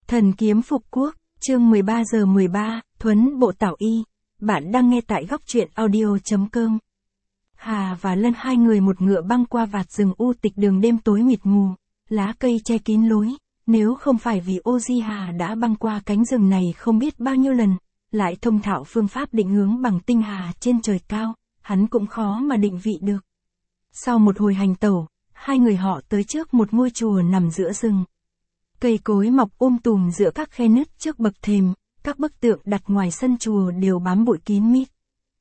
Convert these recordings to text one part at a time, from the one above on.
Thần kiếm phục quốc, chương 13 giờ 13, Thuấn bộ Tảo Y. Bạn đang nghe tại góc truyện audio.com. Hà và Lân hai người một ngựa băng qua vạt rừng u tịch đường đêm tối mịt mù, lá cây che kín lối. Nếu không phải vì Oji Hà đã băng qua cánh rừng này không biết bao nhiêu lần, lại thông thạo phương pháp định hướng bằng tinh hà trên trời cao, hắn cũng khó mà định vị được. Sau một hồi hành tẩu, hai người họ tới trước một ngôi chùa nằm giữa rừng. Cây cối mọc tùm giữa các khe nứt trước bậc thềm, các bức tượng đặt ngoài sân chùa đều bám bụi kín mít.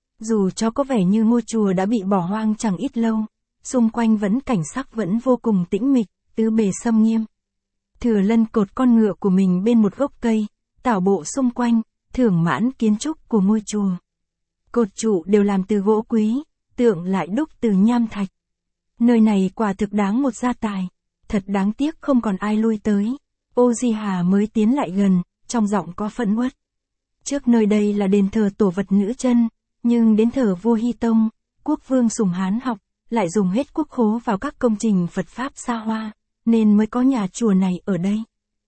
Dù cho có vẻ như ngôi chùa đã bị bỏ hoang chẳng ít lâu, xung quanh cảnh sắc vẫn vô cùng tĩnh mịch, tứ bề xâm nghiêm. Thừa Lân cột con ngựa của mình bên một gốc cây, tảo bộ xung quanh, thưởng mãn kiến trúc của ngôi chùa. Cột trụ đều làm từ gỗ quý, tượng lại đúc từ nham thạch. Nơi này quả thực đáng một gia tài, thật đáng tiếc không còn ai lui tới. Oji Hà mới tiến lại gần, trong giọng có phẫn uất. Trước nơi đây là đền thờ tổ vật nữ chân, nhưng đến thờ vua Hy Tông, quốc vương Sùng Hán học, lại dùng hết quốc khố vào các công trình Phật Pháp xa hoa, nên mới có nhà chùa này ở đây.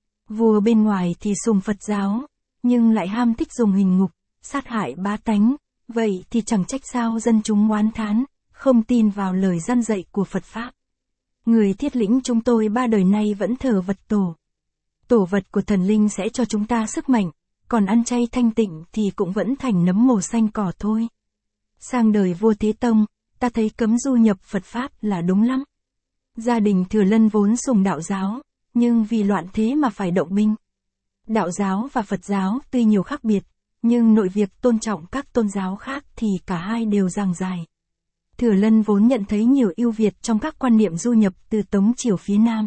Vua bên ngoài thì sùng Phật giáo, nhưng lại ham thích dùng hình ngục, sát hại bá tánh, vậy thì chẳng trách sao dân chúng oán thán, không tin vào lời răn dạy của Phật Pháp. Người Thiết Lĩnh chúng tôi 3 đời nay vẫn thờ vật tổ. Tổ vật của thần linh sẽ cho chúng ta sức mạnh, còn ăn chay thanh tịnh thì cũng vẫn thành nấm mồ xanh cỏ thôi. Sang đời vua Thế Tông, ta thấy cấm du nhập Phật Pháp là đúng lắm. Gia đình Thừa Lân vốn sùng đạo giáo, nhưng vì loạn thế mà phải động binh. Đạo giáo và Phật giáo tuy nhiều khác biệt, nhưng nội việc tôn trọng các tôn giáo khác thì cả hai đều dang dài. Thừa Lân vốn nhận thấy nhiều ưu việt trong các quan niệm du nhập từ Tống Triều phía Nam.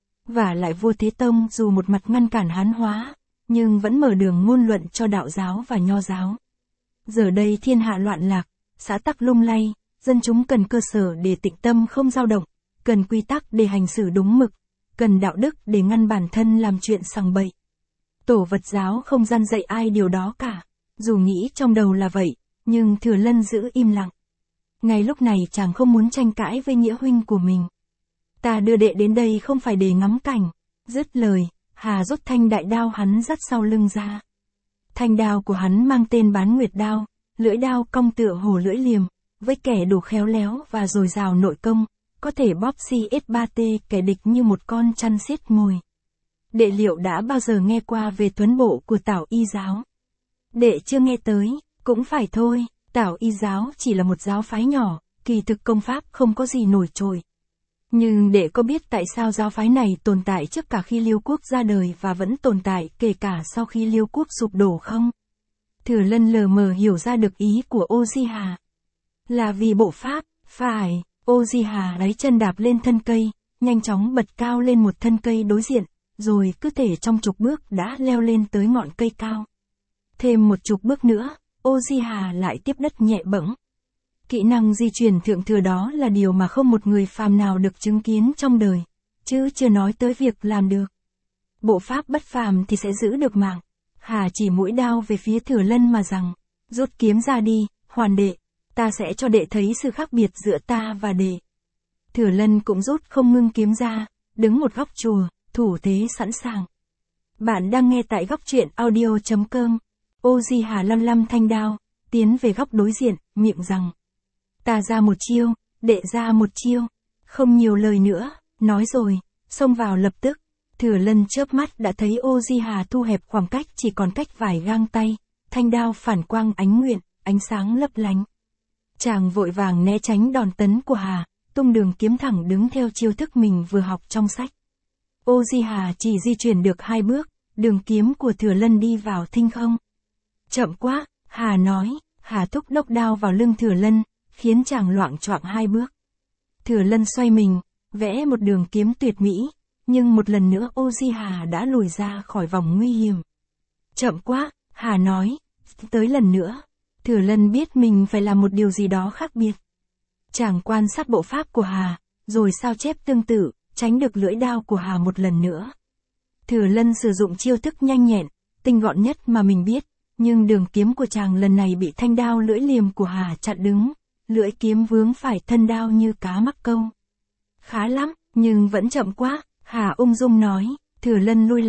Và lại vua Thế Tông dù một mặt ngăn cản Hán hóa, nhưng vẫn mở đường ngôn luận cho đạo giáo và nho giáo. Giờ đây thiên hạ loạn lạc, xã tắc lung lay, dân chúng cần cơ sở để tịnh tâm không dao động, cần quy tắc để hành xử đúng mực, cần đạo đức để ngăn bản thân làm chuyện sằng bậy. Tổ Vật giáo không răn dạy ai điều đó cả, dù nghĩ trong đầu là vậy, nhưng Thừa Lân giữ im lặng. Ngay lúc này chàng không muốn tranh cãi với nghĩa huynh của mình. Ta đưa đệ đến đây không phải để ngắm cảnh. Dứt lời, Hà rút thanh đại đao hắn dắt sau lưng ra. Thanh đao của hắn mang tên Bán Nguyệt đao, lưỡi đao cong tựa hổ lưỡi liềm, với kẻ đủ khéo léo và dồi dào nội công, có thể bóp CS3T kẻ địch như một con chăn xiết mồi. Đệ liệu đã bao giờ nghe qua về Thuấn bộ của Tảo Y giáo? Đệ chưa nghe tới, cũng phải thôi, Tảo Y giáo chỉ là một giáo phái nhỏ, kỳ thực công pháp không có gì nổi trội. Nhưng đệ có biết tại sao giáo phái này tồn tại trước cả khi Liêu quốc ra đời và vẫn tồn tại kể cả sau khi Liêu quốc sụp đổ không? Thừa Lân lờ mờ hiểu ra được ý của Oji Hà. Là vì bộ pháp, phải. Oji Hà lấy chân đạp lên thân cây, nhanh chóng bật cao lên một thân cây đối diện, rồi cứ thể trong chục bước đã leo lên tới ngọn cây cao. Thêm một chục bước nữa, Oji Hà lại tiếp đất nhẹ bẫng. Kỹ năng di chuyển thượng thừa đó là điều mà không một người phàm nào được chứng kiến trong đời, chứ chưa nói tới việc làm được. Bộ pháp bất phàm thì sẽ giữ được mạng. Hà chỉ mũi đao về phía Thừa Lân mà rằng, rút kiếm ra đi, Hoàn đệ, ta sẽ cho đệ thấy sự khác biệt giữa ta và đệ. Thừa Lân cũng rút không ngưng kiếm ra, đứng một góc chùa, thủ thế sẵn sàng. Bạn đang nghe tại góc truyện audio.com. Oji Hà lăm thanh đao, tiến về góc đối diện, miệng rằng, ta ra một chiêu, đệ ra một chiêu, không nhiều lời nữa, nói rồi, xông vào lập tức. Thừa Lân chớp mắt đã thấy Oji Hà thu hẹp khoảng cách chỉ còn cách vài gang tay, thanh đao phản quang ánh nguyện, ánh sáng lấp lánh. Chàng vội vàng né tránh đòn tấn của Hà, tung đường kiếm thẳng đứng theo chiêu thức mình vừa học trong sách. Oji Hà chỉ di chuyển được 2 bước, đường kiếm của Thừa Lân đi vào thinh không. Chậm quá, Hà nói. Hà thúc đốc đao vào lưng Thừa Lân, khiến chàng loạng choạng 2 bước. Thừa Lân xoay mình, vẽ một đường kiếm tuyệt mỹ, nhưng một lần nữa Oji Hà đã lùi ra khỏi vòng nguy hiểm. Chậm quá, Hà nói. Tới lần nữa, Thừa Lân biết mình phải làm một điều gì đó khác biệt. Chàng quan sát bộ pháp của Hà, rồi sao chép tương tự, tránh được lưỡi đao của Hà một lần nữa. Thừa Lân sử dụng chiêu thức nhanh nhẹn, tinh gọn nhất mà mình biết, nhưng đường kiếm của chàng lần này bị thanh đao lưỡi liềm của Hà chặn đứng, lưỡi kiếm vướng phải thân đao như cá mắc câu. Khá lắm, nhưng vẫn chậm quá, Hà ung dung nói. Thừa Lân lui lại,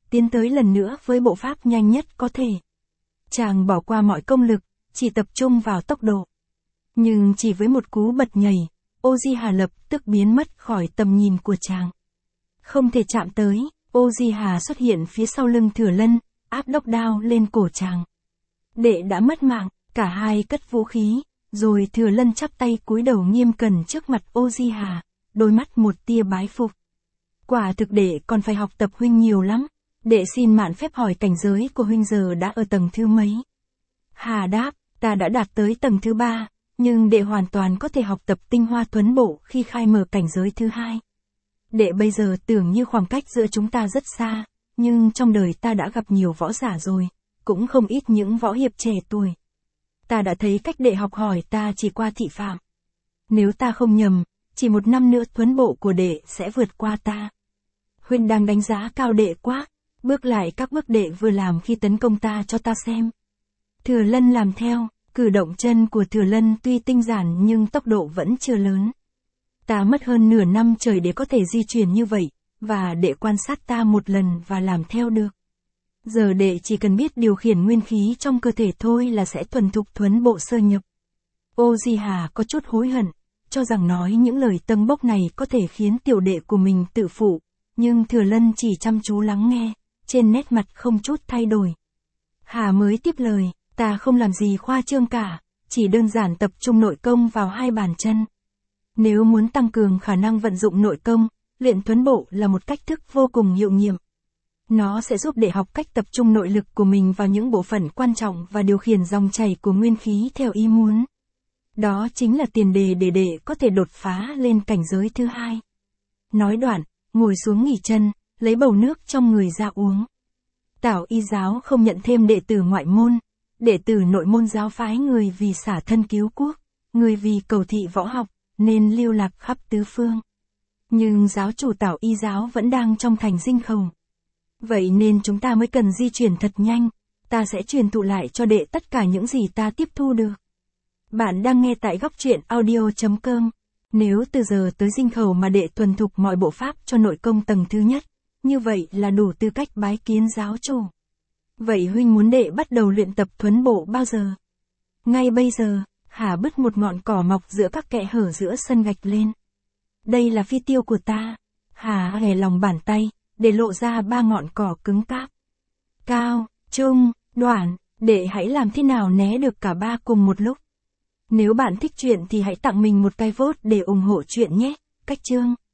tiến tới lần nữa với bộ pháp nhanh nhất có thể. Chàng bỏ qua mọi công lực, chỉ tập trung vào tốc độ. Nhưng chỉ với một cú bật nhảy, Uchiha lập tức biến mất khỏi tầm nhìn của chàng. Không thể chạm tới, Uchiha xuất hiện phía sau lưng Thừa Lân, áp đốc đao lên cổ chàng. Đệ đã mất mạng, cả hai cất vũ khí, rồi Thừa Lân chắp tay cúi đầu nghiêm cẩn trước mặt Uchiha, đôi mắt một tia bái phục. Quả thực đệ còn phải học tập huynh nhiều lắm, đệ xin mạn phép hỏi cảnh giới của huynh giờ đã ở tầng thứ mấy. Hà đáp, ta đã đạt tới tầng thứ 3, nhưng đệ hoàn toàn có thể học tập tinh hoa thuấn bộ khi khai mở cảnh giới thứ 2. Đệ bây giờ tưởng như khoảng cách giữa chúng ta rất xa, nhưng trong đời ta đã gặp nhiều võ giả rồi, cũng không ít những võ hiệp trẻ tuổi. Ta đã thấy cách đệ học hỏi ta chỉ qua thị phạm. Nếu ta không nhầm, chỉ 1 năm nữa thuấn bộ của đệ sẽ vượt qua ta. Huynh đang đánh giá cao đệ quá, bước lại các bước đệ vừa làm khi tấn công ta cho ta xem. Thừa Lân làm theo, cử động chân của Thừa Lân tuy tinh giản nhưng tốc độ vẫn chưa lớn. Ta mất hơn nửa năm trời để có thể di chuyển như vậy, và đệ quan sát ta một lần và làm theo được. Giờ đệ chỉ cần biết điều khiển nguyên khí trong cơ thể thôi là sẽ thuần thục thuấn bộ sơ nhập. Uchiha có chút hối hận, cho rằng nói những lời tâng bốc này có thể khiến tiểu đệ của mình tự phụ, nhưng Thừa Lân chỉ chăm chú lắng nghe, trên nét mặt không chút thay đổi. Hà mới tiếp lời, ta không làm gì khoa trương cả, chỉ đơn giản tập trung nội công vào 2 bàn chân. Nếu muốn tăng cường khả năng vận dụng nội công, luyện thuấn bộ là một cách thức vô cùng hiệu nghiệm. Nó sẽ giúp đệ học cách tập trung nội lực của mình vào những bộ phận quan trọng và điều khiển dòng chảy của nguyên khí theo ý muốn. Đó chính là tiền đề để đệ có thể đột phá lên cảnh giới thứ 2. Nói đoạn, ngồi xuống nghỉ chân, lấy bầu nước trong người ra uống. Tảo Y giáo không nhận thêm đệ tử ngoại môn, đệ tử nội môn giáo phái người vì xả thân cứu quốc, người vì cầu thị võ học, nên lưu lạc khắp tứ phương. Nhưng giáo chủ Tảo Y giáo vẫn đang trong thành Dinh Khẩu. Vậy nên chúng ta mới cần di chuyển thật nhanh, ta sẽ truyền thụ lại cho đệ tất cả những gì ta tiếp thu được. Bạn đang nghe tại góc truyện audio.com. Nếu từ giờ tới Dinh Khẩu mà đệ thuần thục mọi bộ pháp cho nội công tầng thứ nhất, như vậy là đủ tư cách bái kiến giáo chủ. Vậy huynh muốn đệ bắt đầu luyện tập thuấn bộ bao giờ? Ngay bây giờ, Hà bứt một ngọn cỏ mọc giữa các kẽ hở giữa sân gạch lên. Đây là phi tiêu của ta. Hà hè lòng bàn tay, để lộ ra 3 ngọn cỏ cứng cáp. Cao, trung, đoạn, đệ hãy làm thế nào né được cả 3 cùng một lúc. Nếu bạn thích truyện thì hãy tặng mình một cái vote để ủng hộ truyện nhé. Cách chương.